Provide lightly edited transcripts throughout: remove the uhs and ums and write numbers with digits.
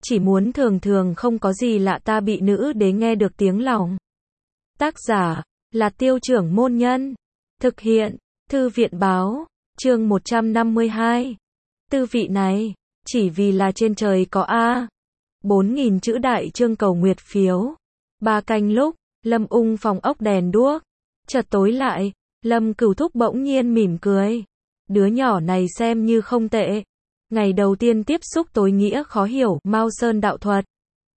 chỉ muốn thường thường không có gì lạ ta bị nữ đế nghe được tiếng lòng. Tác giả là Tiêu Trưởng Môn Nhân. Thực hiện Thư viện báo. Chương 152. Tư vị này, chỉ vì là trên trời có A. 4.000 chữ đại chương cầu nguyệt phiếu. 3 canh lúc, Lâm Ung phòng ốc đèn đuốc. Chợt tối lại, Lâm Cửu Thúc bỗng nhiên mỉm cười. Đứa nhỏ này xem như không tệ. Ngày đầu tiên tiếp xúc tối nghĩa khó hiểu, Mao Sơn đạo thuật.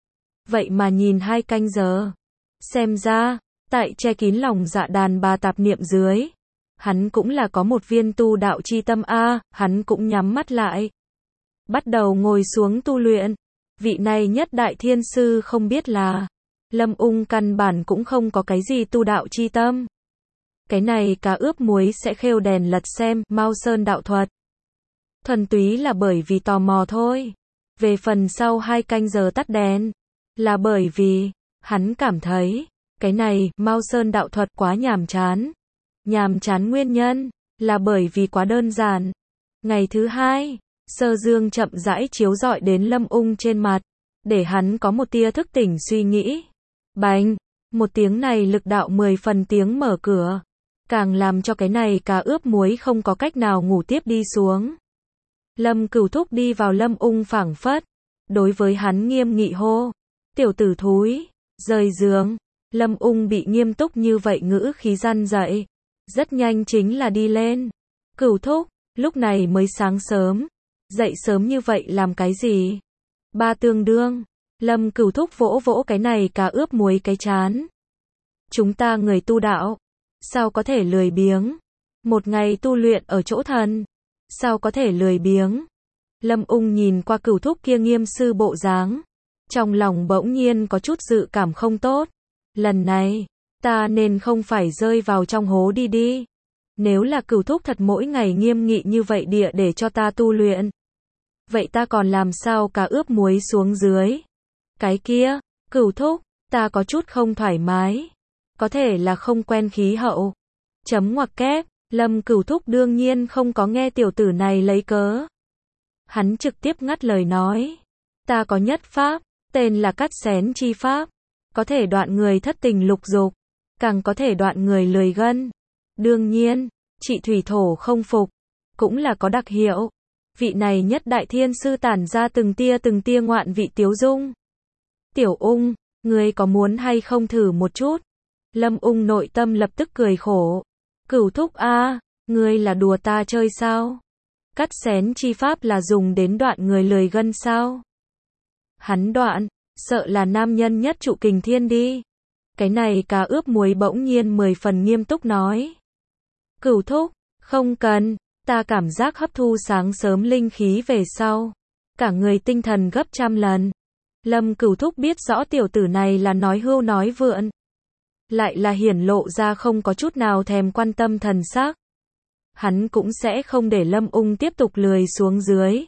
Vậy mà nhìn 2 canh giờ. Xem ra, tại che kín lòng dạ đàn bà tạp niệm dưới. Hắn cũng là có một viên tu đạo chi tâm a, hắn cũng nhắm mắt lại. Bắt đầu ngồi xuống tu luyện. Vị này nhất đại thiên sư không biết là, Lâm Ung căn bản cũng không có cái gì tu đạo chi tâm. Cái này cá ướp muối sẽ khêu đèn lật xem, Mao Sơn đạo thuật. Thuần túy là bởi vì tò mò thôi. Về phần sau 2 canh giờ tắt đèn, là bởi vì, hắn cảm thấy, cái này, Mao Sơn đạo thuật quá nhàm chán. Nhàm chán nguyên nhân, là bởi vì quá đơn giản. Ngày thứ 2, sơ dương chậm rãi chiếu rọi đến Lâm Ung trên mặt, để hắn có một tia thức tỉnh suy nghĩ. Bành, một tiếng này lực đạo 10 phần tiếng mở cửa, càng làm cho cái này cá ướp muối không có cách nào ngủ tiếp đi xuống. Lâm Cửu Thúc đi vào Lâm Ung phảng phất, đối với hắn nghiêm nghị hô, tiểu tử thúi, rời giường. Lâm Ung bị nghiêm túc như vậy ngữ khí răn dậy, rất nhanh chính là đi lên. Cửu Thúc, lúc này mới sáng sớm, dậy sớm như vậy làm cái gì? 3 tương đương. Lâm Cửu Thúc vỗ vỗ cái này cá ướp muối cái chán. Chúng ta người tu đạo, sao có thể lười biếng? Một ngày tu luyện ở chỗ thần, sao có thể lười biếng? Lâm Ung nhìn qua Cửu Thúc kia nghiêm sư bộ dáng, trong lòng bỗng nhiên có chút dự cảm không tốt. Lần này, ta nên không phải rơi vào trong hố đi. Nếu là Cửu Thúc thật mỗi ngày nghiêm nghị như vậy địa để cho ta tu luyện, vậy ta còn làm sao cá ướp muối xuống dưới? Cái kia, Cửu Thúc, ta có chút không thoải mái. Có thể là không quen khí hậu. Chấm ngoặc kép, Lâm Cửu Thúc đương nhiên không có nghe tiểu tử này lấy cớ. Hắn trực tiếp ngắt lời nói. Ta có nhất pháp, tên là cắt xén chi pháp. Có thể đoạn người thất tình lục dục, càng có thể đoạn người lười gân. Đương nhiên, trị thủy thổ không phục, cũng là có đặc hiệu. Vị này nhất đại thiên sư tản ra từng tia ngoạn vị tiếu dung. Tiểu Ung, ngươi có muốn hay không thử một chút? Lâm Ung nội tâm lập tức cười khổ. Cửu Thúc a, ngươi là đùa ta chơi sao? Cắt xén chi pháp là dùng đến đoạn người lười gân sao? Hắn đoạn, sợ là nam nhân nhất trụ kình thiên đi. Cái này cá ướp muối bỗng nhiên 10 phần nghiêm túc nói. Cửu Thúc, không cần, ta cảm giác hấp thu sáng sớm linh khí về sau, cả người tinh thần gấp trăm lần. Lâm Cửu Thúc biết rõ tiểu tử này là nói hưu nói vượn, lại là hiển lộ ra không có chút nào thèm quan tâm thần sắc. Hắn cũng sẽ không để Lâm Ung tiếp tục lười xuống dưới.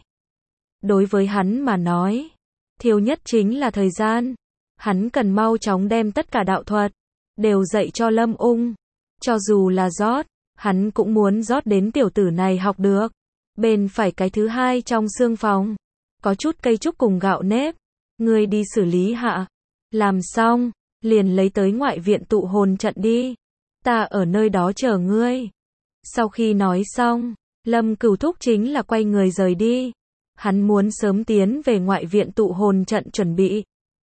Đối với hắn mà nói, thiếu nhất chính là thời gian. Hắn cần mau chóng đem tất cả đạo thuật đều dạy cho Lâm Ung. Cho dù là rót, hắn cũng muốn rót đến tiểu tử này học được. Bên phải cái thứ 2 trong xương phòng, có chút cây trúc cùng gạo nếp. Ngươi đi xử lý hạ. Làm xong, liền lấy tới ngoại viện tụ hồn trận đi. Ta ở nơi đó chờ ngươi. Sau khi nói xong, Lâm Cửu Thúc chính là quay người rời đi. Hắn muốn sớm tiến về ngoại viện tụ hồn trận chuẩn bị.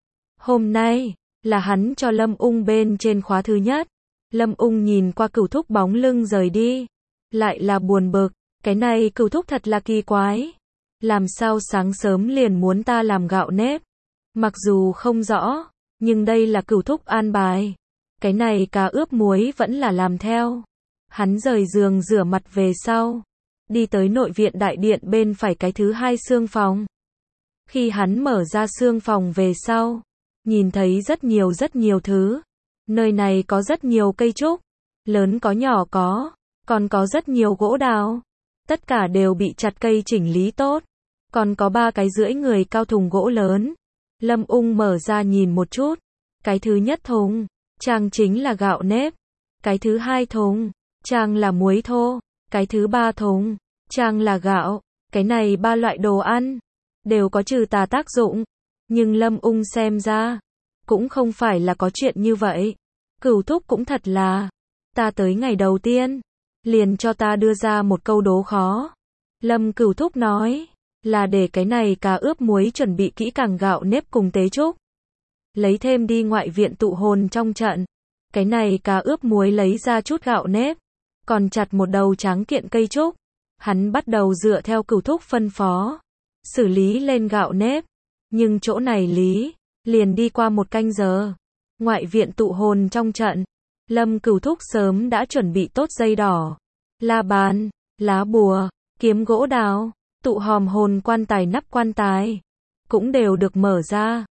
Hôm nay, là hắn cho Lâm Ung bên trên khóa thứ nhất. Lâm Ung nhìn qua Cửu Thúc bóng lưng rời đi, lại là buồn bực. Cái này Cửu Thúc thật là kỳ quái. Làm sao sáng sớm liền muốn ta làm gạo nếp? Mặc dù không rõ, nhưng đây là Cửu Thúc an bài. Cái này cá ướp muối vẫn là làm theo. Hắn rời giường rửa mặt về sau, đi tới nội viện đại điện bên phải cái thứ 2 xương phòng. Khi hắn mở ra xương phòng về sau, nhìn thấy rất nhiều thứ. Nơi này có rất nhiều cây trúc, lớn có nhỏ có, còn có rất nhiều gỗ đào. Tất cả đều bị chặt cây chỉnh lý tốt. Còn có 3 cái rưỡi người cao thùng gỗ lớn. Lâm Ung mở ra nhìn một chút. Cái thứ nhất thùng, trang chính là gạo nếp. Cái thứ 2 thùng, trang là muối thô. Cái thứ 3 thùng, trang là gạo. Cái này 3 loại đồ ăn đều có trừ tà tác dụng. Nhưng Lâm Ung xem ra, cũng không phải là có chuyện như vậy. Cửu thúc cũng thật là, ta tới ngày đầu tiên, liền cho ta đưa ra một câu đố khó. Lâm Cửu thúc nói, là để cái này cá ướp muối chuẩn bị kỹ càng gạo nếp cùng tế trúc. Lấy thêm đi ngoại viện tụ hồn trong trận. Cái này cá ướp muối lấy ra chút gạo nếp, còn chặt một đầu tráng kiện cây trúc. Hắn bắt đầu dựa theo Cửu thúc phân phó, xử lý lên gạo nếp. Nhưng chỗ này lý, liền đi qua một canh giờ. Ngoại viện tụ hồn trong trận, Lâm Cửu thúc sớm đã chuẩn bị tốt dây đỏ, la bàn, lá bùa, kiếm gỗ đào, tụ hòm hồn quan tài nắp quan tài, cũng đều được mở ra.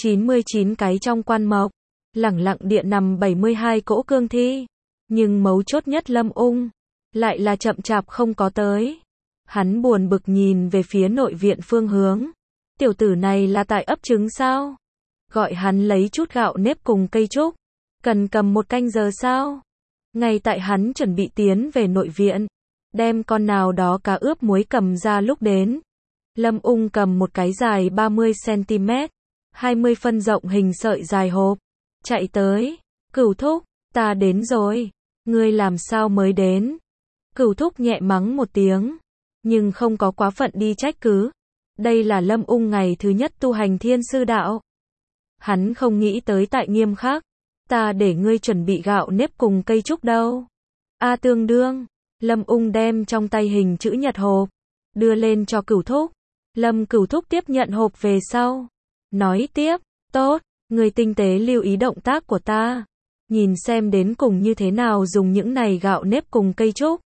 99 cái trong quan mộc, lẳng lặng địa nằm 72 cỗ cương thi. Nhưng mấu chốt nhất Lâm Ung, lại là chậm chạp không có tới. Hắn buồn bực nhìn về phía nội viện phương hướng. Tiểu tử này là tại ấp trứng sao? Gọi hắn lấy chút gạo nếp cùng cây trúc. Cần cầm một canh giờ sao? Ngay tại hắn chuẩn bị tiến về nội viện, đem con nào đó cá ướp muối cầm ra lúc đến. Lâm Ung cầm một cái dài 30cm, 20 phân rộng hình sợi dài hộp. Chạy tới. Cửu thúc, ta đến rồi. Ngươi làm sao mới đến? Cửu thúc nhẹ mắng một tiếng, nhưng không có quá phận đi trách cứ. Đây là Lâm Ung ngày thứ nhất tu hành thiên sư đạo. Hắn không nghĩ tới tại nghiêm khắc. Ta để ngươi chuẩn bị gạo nếp cùng cây trúc đâu. A tương đương. Lâm Ung đem trong tay hình chữ nhật hộp, đưa lên cho Cửu thúc. Lâm Cửu thúc tiếp nhận hộp về sau. Nói tiếp, tốt, ngươi tinh tế lưu ý động tác của ta. Nhìn xem đến cùng như thế nào dùng những này gạo nếp cùng cây trúc.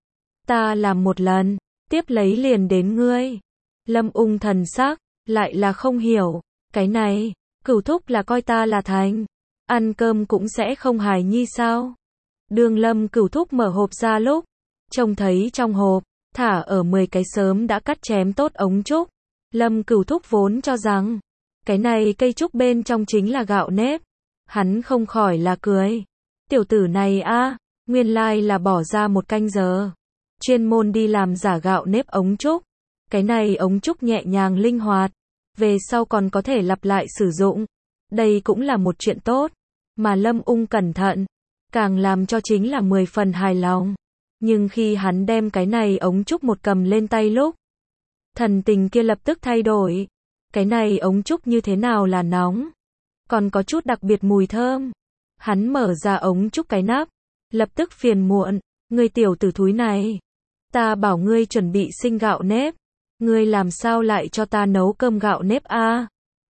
Ta làm một lần, tiếp lấy liền đến ngươi. Lâm Ung thần sắc, lại là không hiểu. Cái này, Cửu thúc là coi ta là thành. Ăn cơm cũng sẽ không hài nhi sao? Đường Lâm Cửu thúc mở hộp ra lúc, trông thấy trong hộp, thả ở 10 cái sớm đã cắt chém tốt ống trúc. Lâm Cửu thúc vốn cho rằng, cái này cây trúc bên trong chính là gạo nếp. Hắn không khỏi là cười. Tiểu tử này a, nguyên lai là bỏ ra một canh giờ. Chuyên môn đi làm giả gạo nếp ống trúc. Cái này ống trúc nhẹ nhàng linh hoạt. Về sau còn có thể lặp lại sử dụng. Đây cũng là một chuyện tốt. Mà Lâm Ung cẩn thận, càng làm cho chính là 10 phần hài lòng. Nhưng khi hắn đem cái này ống trúc một cầm lên tay lúc, thần tình kia lập tức thay đổi. Cái này ống trúc như thế nào là nóng, còn có chút đặc biệt mùi thơm. Hắn mở ra ống trúc cái nắp, lập tức phiền muộn, ngươi tiểu tử thúi này, ta bảo ngươi chuẩn bị sinh gạo nếp, ngươi làm sao lại cho ta nấu cơm gạo nếp a?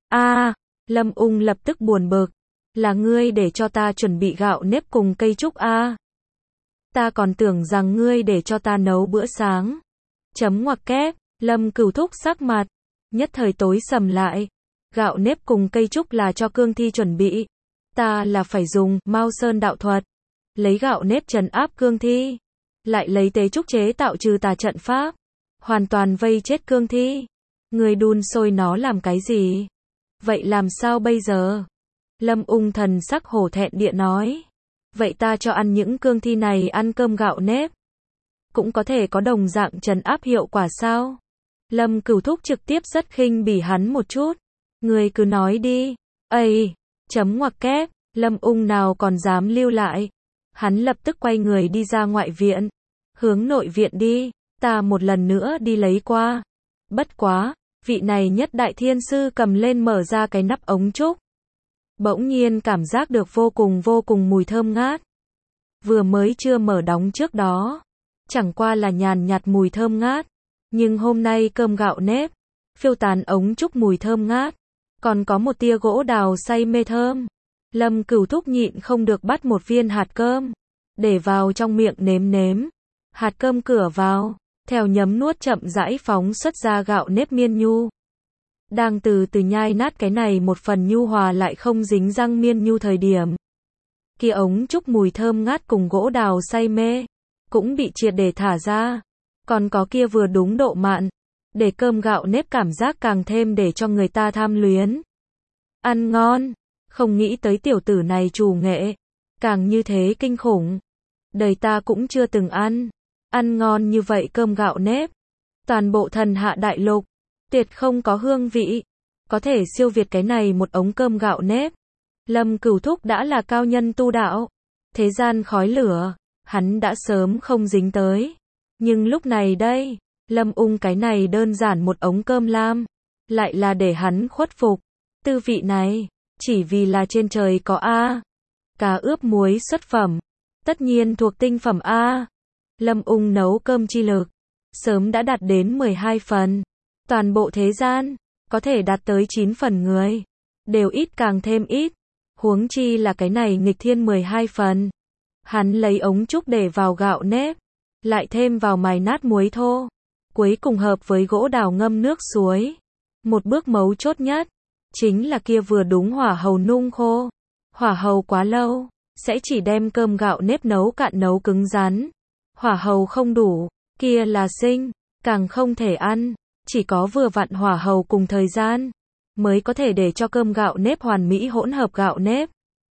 Lâm Ung lập tức buồn bực, là ngươi để cho ta chuẩn bị gạo nếp cùng cây trúc a? Ta còn tưởng rằng ngươi để cho ta nấu bữa sáng. Chấm ngoặc kép, Lâm Cửu thúc sắc mặt nhất thời tối sầm lại. Gạo nếp cùng cây trúc là cho cương thi chuẩn bị. Ta là phải dùng Mao Sơn đạo thuật, lấy gạo nếp trấn áp cương thi, lại lấy tế trúc chế tạo trừ tà trận pháp, hoàn toàn vây chết cương thi. Người đun sôi nó làm cái gì? Vậy làm sao bây giờ? Lâm Ung thần sắc hổ thẹn địa nói. Vậy ta cho ăn những cương thi này ăn cơm gạo nếp, cũng có thể có đồng dạng trấn áp hiệu quả sao? Lâm Cửu thúc trực tiếp rất khinh bỉ hắn một chút. Người cứ nói đi. Ây, chấm ngoặc kép, Lâm Ung nào còn dám lưu lại. Hắn lập tức quay người đi ra ngoại viện, hướng nội viện đi. Ta một lần nữa đi lấy qua. Bất quá, vị này nhất đại thiên sư cầm lên mở ra cái nắp ống trúc. Bỗng nhiên cảm giác được vô cùng mùi thơm ngát. Vừa mới chưa mở đóng trước đó, chẳng qua là nhàn nhạt mùi thơm ngát. Nhưng hôm nay cơm gạo nếp, phiêu tán ống trúc mùi thơm ngát, còn có một tia gỗ đào say mê thơm. Lâm Cửu thúc nhịn không được bắt một viên hạt cơm, để vào trong miệng nếm nếm. Hạt cơm cửa vào, theo nhấm nuốt chậm rãi phóng xuất ra gạo nếp miên nhu. Đang từ từ nhai nát cái này một phần nhu hòa lại không dính răng miên nhu thời điểm. Kia ống trúc mùi thơm ngát cùng gỗ đào say mê, cũng bị triệt để thả ra. Còn có kia vừa đúng độ mặn, để cơm gạo nếp cảm giác càng thêm để cho người ta tham luyến. Ăn ngon, không nghĩ tới tiểu tử này trù nghệ, càng như thế kinh khủng. Đời ta cũng chưa từng ăn ngon như vậy cơm gạo nếp. Toàn bộ thần hạ đại lục, tuyệt không có hương vị, có thể siêu việt cái này một ống cơm gạo nếp. Lâm Cửu Thúc đã là cao nhân tu đạo. Thế gian khói lửa, hắn đã sớm không dính tới. Nhưng lúc này đây, Lâm Ung cái này đơn giản một ống cơm lam, lại là để hắn khuất phục. Tư vị này, chỉ vì là trên trời có cá ướp muối xuất phẩm, tất nhiên thuộc tinh phẩm A. Lâm Ung nấu cơm chi lực, sớm đã đạt đến 12 phần. Toàn bộ thế gian, có thể đạt tới 9 phần người, đều ít càng thêm ít. Huống chi là cái này nghịch thiên 12 phần. Hắn lấy ống trúc để vào gạo nếp, lại thêm vào mài nát muối thô, cuối cùng hợp với gỗ đào ngâm nước suối. Một bước mấu chốt nhất, chính là kia vừa đúng hỏa hầu nung khô. Hỏa hầu quá lâu, sẽ chỉ đem cơm gạo nếp nấu cạn nấu cứng rắn. Hỏa hầu không đủ, kia là sinh, càng không thể ăn. Chỉ có vừa vặn hỏa hầu cùng thời gian, mới có thể để cho cơm gạo nếp hoàn mỹ hỗn hợp gạo nếp.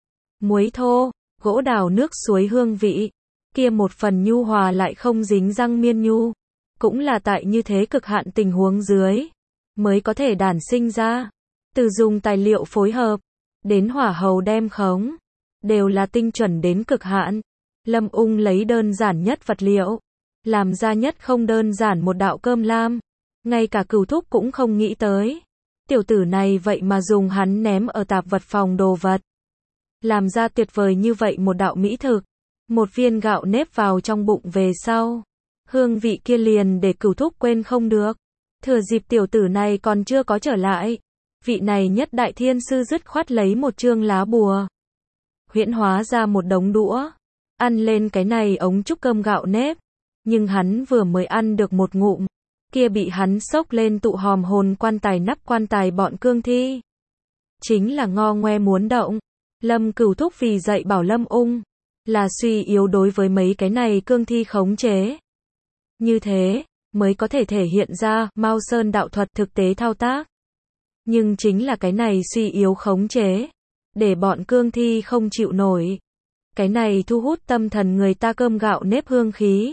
Muối thô, gỗ đào nước suối hương vị, kia một phần nhu hòa lại không dính răng miên nhu. Cũng là tại như thế cực hạn tình huống dưới, mới có thể đản sinh ra. Từ dùng tài liệu phối hợp, đến hỏa hầu đem khống, đều là tinh chuẩn đến cực hạn. Lâm Ung lấy đơn giản nhất vật liệu, làm ra nhất không đơn giản một đạo cơm lam. Ngay cả Cửu Thúc cũng không nghĩ tới. Tiểu tử này vậy mà dùng hắn ném ở tạp vật phòng đồ vật. Làm ra tuyệt vời như vậy một đạo mỹ thực. Một viên gạo nếp vào trong bụng về sau. Hương vị kia liền để Cửu Thúc quên không được. Thừa dịp tiểu tử này còn chưa có trở lại. Vị này nhất đại thiên sư dứt khoát lấy một chương lá bùa. Huyễn hóa ra một đống đũa. Ăn lên cái này ống trúc cơm gạo nếp. Nhưng hắn vừa mới ăn được một ngụm. Kia bị hắn xốc lên tụ hòm hồn quan tài nắp quan tài bọn cương thi. Chính là ngo ngoe muốn động. Lâm Cửu Thúc vì dạy bảo Lâm Ung. Là suy yếu đối với mấy cái này cương thi khống chế. Như thế, mới có thể thể hiện ra Mao Sơn đạo thuật thực tế thao tác. Nhưng chính là cái này suy yếu khống chế. Để bọn cương thi không chịu nổi. Cái này thu hút tâm thần người ta cơm gạo nếp hương khí.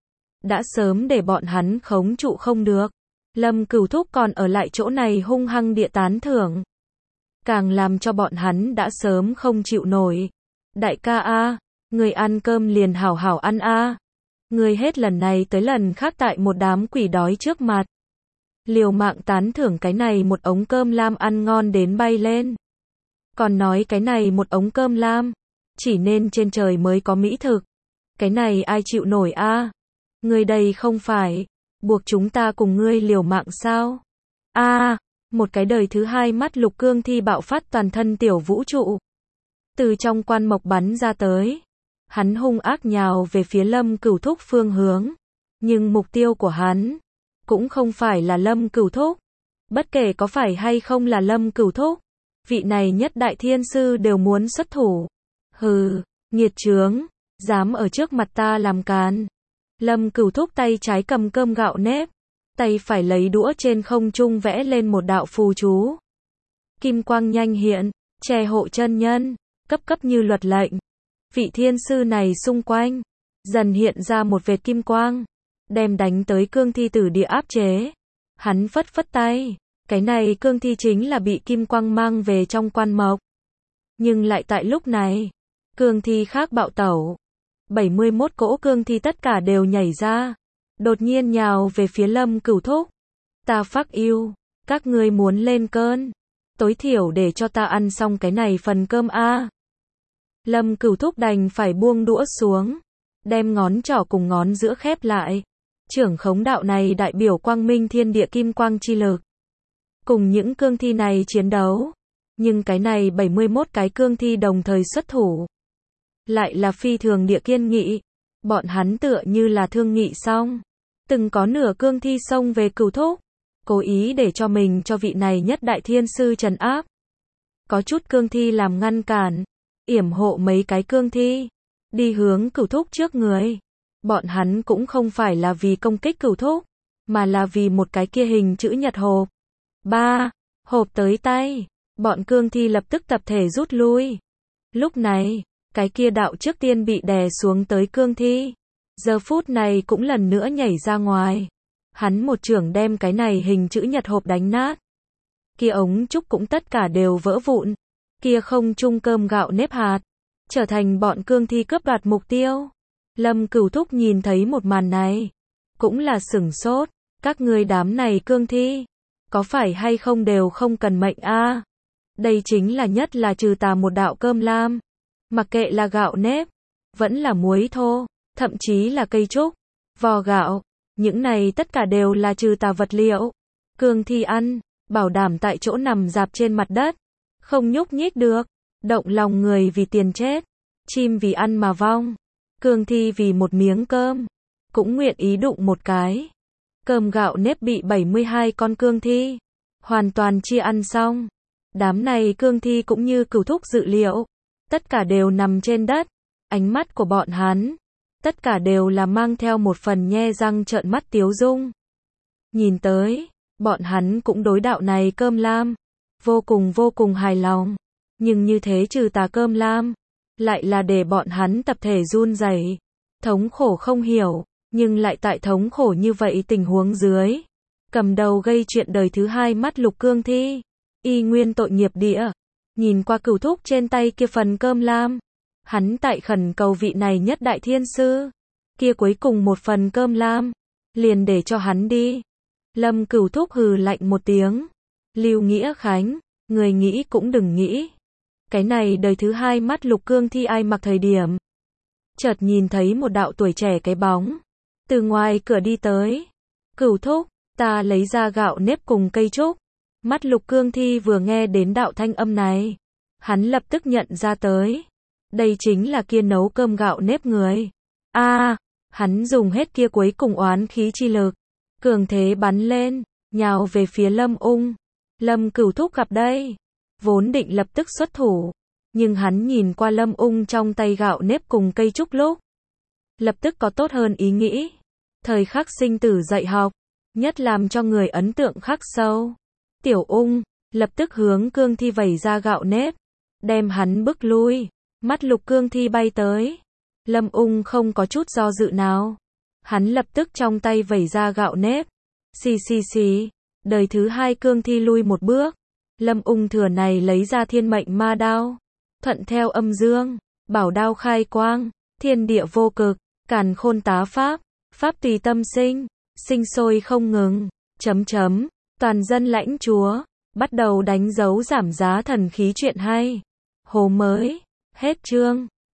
Đã sớm để bọn hắn khống trụ không được. Lâm Cửu Thúc còn ở lại chỗ này hung hăng địa tán thưởng. Càng làm cho bọn hắn đã sớm không chịu nổi. Đại ca a, người ăn cơm liền hảo hảo ăn a. Người hết lần này tới lần khác tại một đám quỷ đói trước mặt. Liều mạng tán thưởng cái này một ống cơm lam ăn ngon đến bay lên. Còn nói cái này một ống cơm lam, chỉ nên trên trời mới có mỹ thực. Cái này ai chịu nổi a? Ngươi đây không phải buộc chúng ta cùng ngươi liều mạng sao? Một cái đời thứ hai mắt lục cương thi bạo phát toàn thân tiểu vũ trụ. Từ trong quan mộc bắn ra tới. Hắn hung ác nhào về phía Lâm Cửu Thúc phương hướng. Nhưng mục tiêu của hắn cũng không phải là Lâm Cửu Thúc. Bất kể có phải hay không là Lâm Cửu Thúc, vị này nhất đại thiên sư đều muốn xuất thủ. Hừ, nghiệt chướng, dám ở trước mặt ta làm càn. Lâm Cửu Thúc tay trái cầm cơm gạo nếp, tay phải lấy đũa trên không trung vẽ lên một đạo phù chú. Kim quang nhanh hiện, che hộ chân nhân, cấp cấp như luật lệnh. Vị thiên sư này xung quanh, dần hiện ra một vệt kim quang, đem đánh tới cương thi tử địa áp chế. Hắn phất phất tay, cái này cương thi chính là bị kim quang mang về trong quan mộc. Nhưng lại tại lúc này, cương thi khác bạo tẩu. 71 cỗ cương thi tất cả đều nhảy ra, đột nhiên nhào về phía Lâm Cửu Thúc. Ta phắc yêu, các ngươi muốn lên cơn, tối thiểu để cho ta ăn xong cái này phần cơm a. Lâm Cửu Thúc đành phải buông đũa xuống, đem ngón trỏ cùng ngón giữa khép lại. Trưởng khống đạo này đại biểu quang minh thiên địa kim quang chi lực. Cùng những cương thi này chiến đấu, nhưng cái này 71 cái cương thi đồng thời xuất thủ. Lại là phi thường địa kiên nghị. Bọn hắn tựa như là thương nghị xong. Từng có nửa cương thi xông về Cửu Thúc. Cố ý để cho mình cho vị này nhất đại thiên sư trấn áp. Có chút cương thi làm ngăn cản. Yểm hộ mấy cái cương thi. Đi hướng Cửu Thúc trước người. Bọn hắn cũng không phải là vì công kích Cửu Thúc. Mà là vì một cái kia hình chữ nhật hộp. Hộp tới tay. Bọn cương thi lập tức tập thể rút lui. Lúc này, cái kia đạo trước tiên bị đè xuống tới cương thi. Giờ phút này cũng lần nữa nhảy ra ngoài. Hắn một chưởng đem cái này hình chữ nhật hộp đánh nát. kia ống trúc cũng tất cả đều vỡ vụn, kia không trung cơm gạo nếp hạt, trở thành bọn cương thi cướp đoạt mục tiêu. Lâm Cửu Thúc nhìn thấy một màn này, cũng là sửng sốt, các ngươi đám này cương thi, có phải hay không đều không cần mệnh a? Đây chính là nhất là trừ tà một đạo cơm lam, mặc kệ là gạo nếp, vẫn là muối thô, thậm chí là cây trúc, vò gạo, những này tất cả đều là trừ tà vật liệu. Cương thi ăn, bảo đảm tại chỗ nằm rạp trên mặt đất, không nhúc nhích được, động lòng người vì tiền chết, chim vì ăn mà vong, cương thi vì một miếng cơm, cũng nguyện ý đụng một cái. Cơm gạo nếp bị 72 con cương thi hoàn toàn chia ăn xong. Đám này cương thi cũng như Cửu Thúc dự liệu, tất cả đều nằm trên đất, ánh mắt của bọn hắn, tất cả đều là mang theo một phần nhe răng trợn mắt tiếu dung. Nhìn tới, bọn hắn cũng đối đạo này cơm lam, vô cùng hài lòng, nhưng như thế trừ tà cơm lam, lại là để bọn hắn tập thể run rẩy, thống khổ không hiểu, nhưng lại tại thống khổ như vậy tình huống dưới, cầm đầu gây chuyện đời thứ hai mắt lục cương thi, y nguyên tội nghiệp địa, nhìn qua Cửu Thúc trên tay kia phần cơm lam, hắn tại khẩn cầu vị này nhất đại thiên sư, kia cuối cùng một phần cơm lam, liền để cho hắn đi. Lâm Cửu Thúc hừ lạnh một tiếng, Lưu Nghĩa Khánh, người nghĩ cũng đừng nghĩ. Cái này đời thứ hai mắt lục cương thi ai mặc thời điểm. Chợt nhìn thấy một đạo tuổi trẻ cái bóng, từ ngoài cửa đi tới. Cửu Thúc, ta lấy ra gạo nếp cùng cây trúc. Mắt lục cương thi vừa nghe đến đạo thanh âm này, hắn lập tức nhận ra tới. Đây chính là kia nấu cơm gạo nếp người. Hắn dùng hết kia cuối cùng oán khí chi lực, cường thế bắn lên, nhào về phía Lâm Ung. Lâm Cửu Thúc gặp đây, vốn định lập tức xuất thủ, nhưng hắn nhìn qua Lâm Ung trong tay gạo nếp cùng cây trúc lúc, lập tức có tốt hơn ý nghĩ. Thời khắc sinh tử dạy học, nhất làm cho người ấn tượng khắc sâu. Tiểu Ung, lập tức hướng cương thi vẩy ra gạo nếp, đem hắn bức lui, mắt lục cương thi bay tới. Lâm Ung không có chút do dự nào, hắn lập tức trong tay vẩy ra gạo nếp, xì, đời thứ hai cương thi lui một bước. Lâm Ung thừa này lấy ra thiên mệnh ma đao, thuận theo âm dương, bảo đao khai quang, thiên địa vô cực, càn khôn tá pháp, pháp tùy tâm sinh, sinh sôi không ngừng, toàn dân lãnh chúa, bắt đầu đánh dấu giảm giá thần khí chuyện hay. Hồ mới, hết chương.